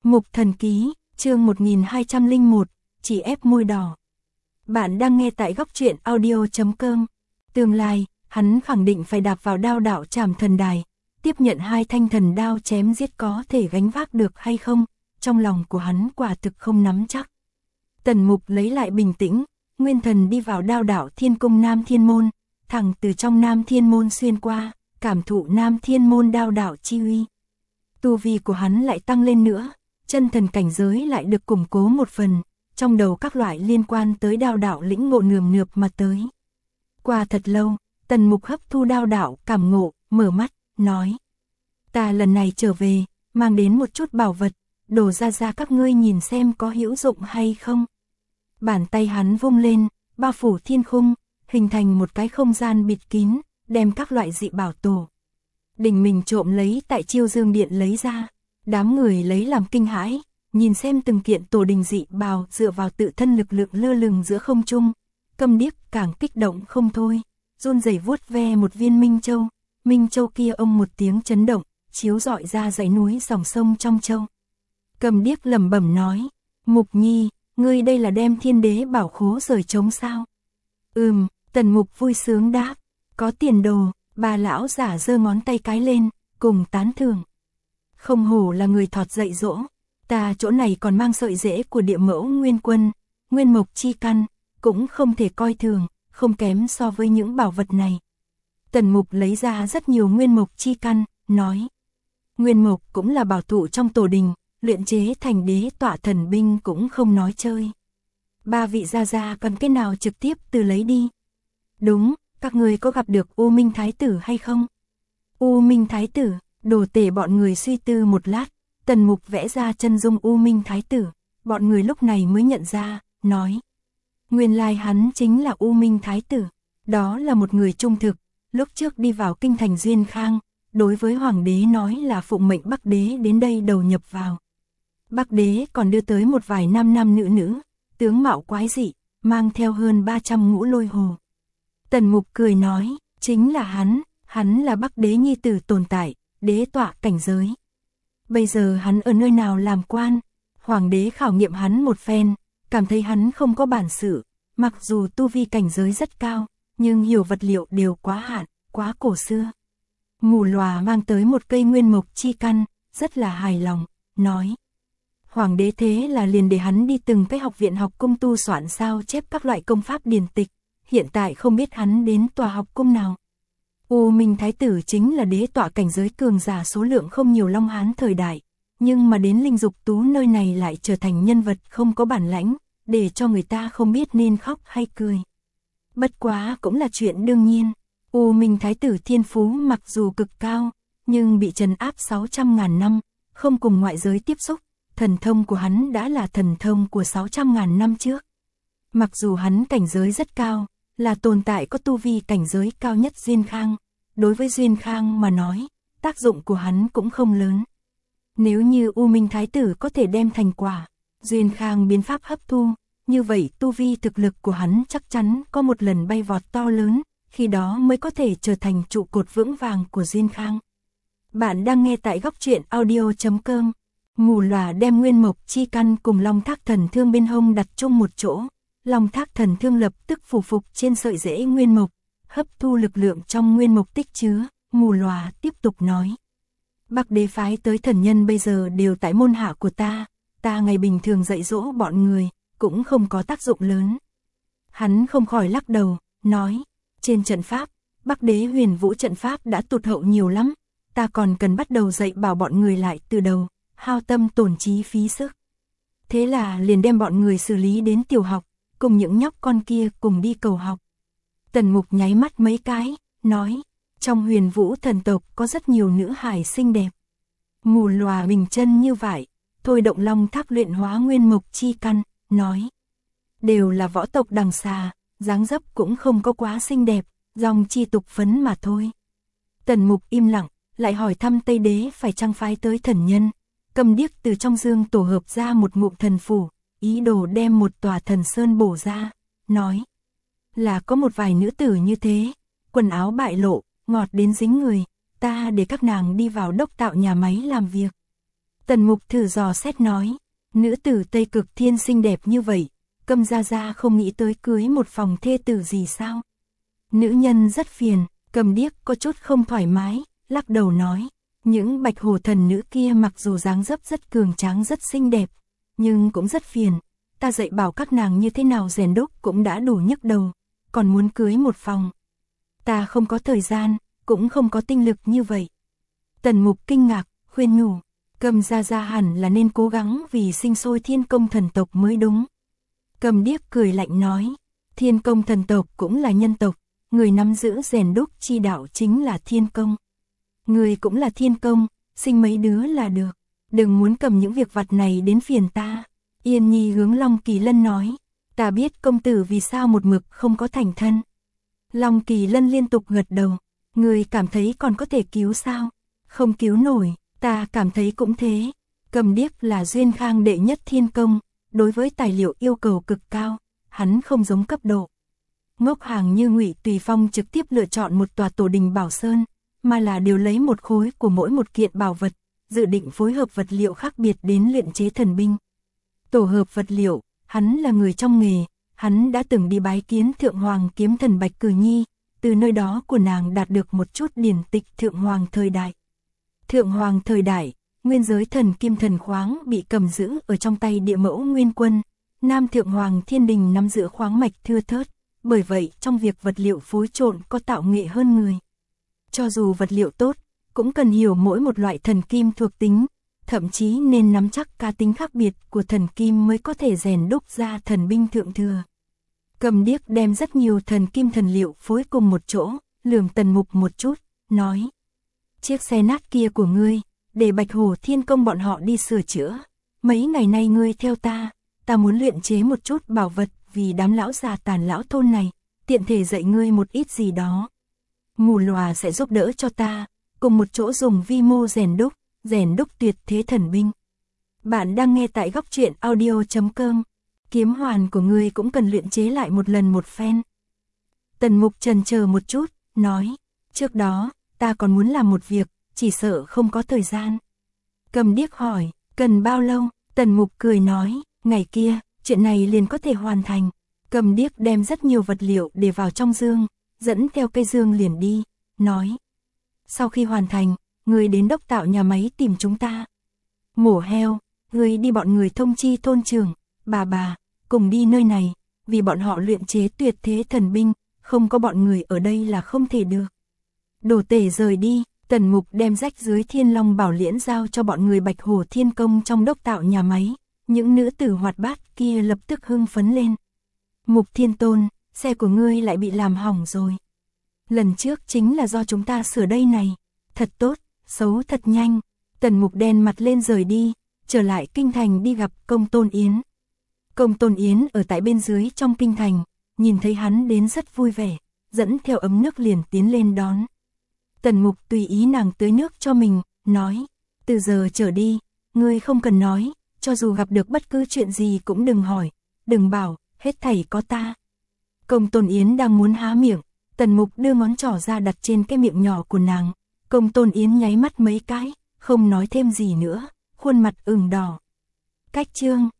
Mục Thần Ký, chương 1201, chỉ ép môi đỏ. Bạn đang nghe tại góc truyện audio.com. Tương lai, hắn khẳng định phải đạp vào đao đạo Trảm Thần Đài, tiếp nhận 2 thanh thần đao chém giết có thể gánh vác được hay không, trong lòng của hắn quả thực không nắm chắc. Tần Mục lấy lại bình tĩnh, nguyên thần đi vào đao đạo Thiên Cung Nam Thiên Môn, thẳng từ trong Nam Thiên Môn xuyên qua, cảm thụ Nam Thiên Môn đao đạo chi uy. Tu vi của hắn lại tăng lên nữa, chân thần cảnh giới lại được củng cố một phần, trong đầu các loại liên quan tới đao đạo lĩnh ngộ nườm nượp mà tới. Qua thật lâu, Tần Mục hấp thu đao đạo cảm ngộ, mở mắt, nói: ta lần này trở về, mang đến một chút bảo vật, đổ ra các ngươi nhìn xem có hữu dụng hay không. Bàn tay hắn vung lên, bao phủ thiên khung, hình thành một cái không gian bịt kín, đem các loại dị bảo tổ đỉnh mình trộm lấy tại Chiêu Dương Điện lấy ra. Đám người lấy làm kinh hãi, nhìn xem từng kiện tổ đình dị bào dựa vào tự thân lực lượng lơ lửng giữa không trung. Câm Điếc càng kích động không thôi, run rẩy vuốt ve một viên Minh Châu kia ông một tiếng chấn động, chiếu rọi ra dãy núi dòng sông trong châu. Câm Điếc lẩm bẩm nói: Mục Nhi, ngươi đây là đem Thiên Đế bảo khố rời trống sao? Tần Mục vui sướng đáp: có tiền đồ. Bà lão giả giơ ngón tay cái lên, cùng tán thưởng. Không hổ là người thọt dạy dỗ, ta chỗ này còn mang sợi rễ của địa mẫu nguyên quân, nguyên mộc chi căn, cũng không thể coi thường, không kém so với những bảo vật này. Tần Mục lấy ra rất nhiều nguyên mộc chi căn, nói: nguyên mộc cũng là bảo thụ trong tổ đình, luyện chế thành đế tọa thần binh cũng không nói chơi. 3 vị gia cần cái nào trực tiếp từ lấy đi. Đúng, các người có gặp được U Minh Thái Tử hay không? U Minh Thái Tử, Đồ Tể bọn người suy tư một lát, Tần Mục vẽ ra chân dung U Minh Thái Tử, bọn người lúc này mới nhận ra, nói: nguyên lai hắn chính là U Minh Thái Tử, đó là một người trung thực, lúc trước đi vào kinh thành Duyên Khang, đối với Hoàng đế nói là phụng mệnh Bắc đế đến đây đầu nhập vào. Bắc đế còn đưa tới một vài nam nữ, tướng mạo quái dị, mang theo hơn 300 ngũ lôi hồ. Tần Mục cười nói: chính là hắn là Bắc đế nhi tử tồn tại, đế tọa cảnh giới. Bây giờ hắn ở nơi nào làm quan? Hoàng đế khảo nghiệm hắn một phen, cảm thấy hắn không có bản sự, mặc dù tu vi cảnh giới rất cao, nhưng hiểu vật liệu đều quá hạn, quá cổ xưa. Mù Lòa mang tới một cây nguyên mộc chi căn, rất là hài lòng, nói: Hoàng đế thế là liền để hắn đi từng cái học viện học cung tu soạn sao chép các loại công pháp điển tịch, hiện tại không biết hắn đến tòa học cung nào. U Minh Thái Tử chính là đế tọa cảnh giới cường giả số lượng không nhiều Long Hán thời đại, nhưng mà đến Linh Dục Tú nơi này lại trở thành nhân vật không có bản lãnh, để cho người ta không biết nên khóc hay cười. Bất quá cũng là chuyện đương nhiên, U Minh Thái Tử thiên phú mặc dù cực cao, nhưng bị trấn áp 600.000 năm, không cùng ngoại giới tiếp xúc, thần thông của hắn đã là thần thông của 600.000 năm trước. Mặc dù hắn cảnh giới rất cao, là tồn tại có tu vi cảnh giới cao nhất Duyên Khang, đối với Duyên Khang mà nói, tác dụng của hắn cũng không lớn. Nếu như U Minh Thái Tử có thể đem thành quả, Duyên Khang biến pháp hấp thu, như vậy tu vi thực lực của hắn chắc chắn có một lần bay vọt to lớn, khi đó mới có thể trở thành trụ cột vững vàng của Duyên Khang. Bạn đang nghe tại góc truyện audio.com. Mù Lòa đem nguyên mộc chi căn cùng Long Thác Thần Thương bên hông đặt chung một chỗ. Long Thác Thần Thương lập tức phủ phục trên sợi rễ nguyên mộc, hấp thu lực lượng trong nguyên mộc tích chứa. Mù Lòa tiếp tục nói: Bắc đế phái tới thần nhân bây giờ đều tại môn hạ của ta ngày bình thường dạy dỗ bọn người, cũng không có tác dụng lớn. Hắn không khỏi lắc đầu, nói: trên trận pháp, Bắc đế huyền vũ trận pháp đã tụt hậu nhiều lắm, ta còn cần bắt đầu dạy bảo bọn người lại từ đầu, hao tâm tổn trí phí sức. Thế là liền đem bọn người xử lý đến tiểu học, cùng những nhóc con kia cùng đi cầu học. Tần Mục nháy mắt mấy cái, nói: trong huyền vũ thần tộc có rất nhiều nữ hài xinh đẹp. Mù Lòa bình chân như vậy, thôi động Long Thác luyện hóa nguyên mộc chi căn, nói: đều là võ tộc đằng xà, dáng dấp cũng không có quá xinh đẹp, dòng chi tục phấn mà thôi. Tần Mục im lặng, lại hỏi thăm Tây Đế phải chăng phái tới thần nhân. Câm Điếc từ trong dương tổ hợp ra một ngụm thần phủ, ý đồ đem một tòa thần sơn bổ ra, nói: là có một vài nữ tử như thế, quần áo bại lộ, ngọt đến dính người, ta để các nàng đi vào đốc tạo nhà máy làm việc. Tần Mục thử dò xét nói, nữ tử Tây Cực Thiên xinh đẹp như vậy, Câm gia gia không nghĩ tới cưới một phòng thê tử gì sao? Nữ nhân rất phiền, Cầm Điếc có chút không thoải mái, lắc đầu nói, những bạch hổ thần nữ kia mặc dù dáng dấp rất cường tráng rất xinh đẹp, nhưng cũng rất phiền, ta dạy bảo các nàng như thế nào rèn đúc cũng đã đủ nhức đầu, còn muốn cưới một phòng. Ta không có thời gian, cũng không có tinh lực như vậy. Tần Mục kinh ngạc, khuyên nhủ, Câm gia gia hẳn là nên cố gắng vì sinh sôi Thiên Công thần tộc mới đúng. Cầm Điếc cười lạnh nói, Thiên Công thần tộc cũng là nhân tộc, người nắm giữ rèn đúc chi đạo chính là Thiên Công. Người cũng là Thiên Công, sinh mấy đứa là được, đừng muốn cầm những việc vặt này đến phiền ta. Yên Nhi hướng Long Kỳ Lân nói, ta biết công tử vì sao một mực không có thành thân. Long Kỳ Lân liên tục gật đầu, người cảm thấy còn có thể cứu sao? Không cứu nổi, ta cảm thấy cũng thế. Cầm Điếc là duyên khang đệ nhất Thiên Công, đối với tài liệu yêu cầu cực cao, hắn không giống cấp độ. Ngốc hàng như Ngụy Tùy Phong trực tiếp lựa chọn một tòa tổ đình Bảo Sơn, mà là đều lấy một khối của mỗi một kiện bảo vật, dự định phối hợp vật liệu khác biệt đến luyện chế thần binh. Tổ hợp vật liệu, hắn là người trong nghề, hắn đã từng đi bái kiến Thượng Hoàng kiếm thần Bạch Cử Nhi, từ nơi đó của nàng đạt được một chút điển tịch Thượng Hoàng thời đại. Thượng Hoàng thời đại, nguyên giới thần kim thần khoáng bị cầm giữ ở trong tay địa mẫu Nguyên Quân, Nam Thượng Hoàng Thiên Đình nắm giữ khoáng mạch thưa thớt, bởi vậy trong việc vật liệu phối trộn có tạo nghệ hơn người. Cho dù vật liệu tốt, cũng cần hiểu mỗi một loại thần kim thuộc tính, thậm chí nên nắm chắc cá tính khác biệt của thần kim mới có thể rèn đúc ra thần binh thượng thừa. Cầm Điếc đem rất nhiều thần kim thần liệu phối cùng một chỗ, lườm Tần Mục một chút, nói, chiếc xe nát kia của ngươi, để Bạch Hổ Thiên Công bọn họ đi sửa chữa. Mấy ngày nay ngươi theo ta muốn luyện chế một chút bảo vật vì đám lão già tàn lão thôn này, tiện thể dạy ngươi một ít gì đó. Mù Lòa sẽ giúp đỡ cho ta, cùng một chỗ dùng vi mô rèn đúc tuyệt thế thần binh. Bạn đang nghe tại góc truyện audio.com, kiếm hoàn của ngươi cũng cần luyện chế lại một lần một phen. Tần Mục chần chờ một chút, nói, trước đó, ta còn muốn làm một việc, chỉ sợ không có thời gian. Cầm Điếc hỏi, cần bao lâu? Tần Mục cười nói, ngày kia, chuyện này liền có thể hoàn thành. Cầm Điếc đem rất nhiều vật liệu để vào trong dương, dẫn theo cây dương liền đi, nói, sau khi hoàn thành, người đến đốc tạo nhà máy tìm chúng ta. Mổ heo, người đi bọn người thông chi thôn trưởng, bà, cùng đi nơi này, vì bọn họ luyện chế tuyệt thế thần binh, không có bọn người ở đây là không thể được. Đồ Tể rời đi, Tần Mục đem rách dưới Thiên Long Bảo Liễn giao cho bọn người Bạch Hổ Thiên Công trong đốc tạo nhà máy, những nữ tử hoạt bát kia lập tức hưng phấn lên. Mục Thiên Tôn, xe của ngươi lại bị làm hỏng rồi. Lần trước chính là do chúng ta sửa đây này. Thật tốt, xấu thật nhanh. Tần Mục đen mặt lên rời đi, trở lại kinh thành đi gặp Công Tôn Yến. Công Tôn Yến ở tại bên dưới trong kinh thành, nhìn thấy hắn đến rất vui vẻ, dẫn theo ấm nước liền tiến lên đón. Tần Mục tùy ý nàng tưới nước cho mình, nói, từ giờ trở đi, ngươi không cần nói, cho dù gặp được bất cứ chuyện gì cũng đừng hỏi, đừng bảo, hết thảy có ta. Công Tôn Yến đang muốn há miệng, Tần Mục đưa ngón trỏ ra đặt trên cái miệng nhỏ của nàng. Công Tôn Yến nháy mắt mấy cái, không nói thêm gì nữa, khuôn mặt ửng đỏ. Cách chương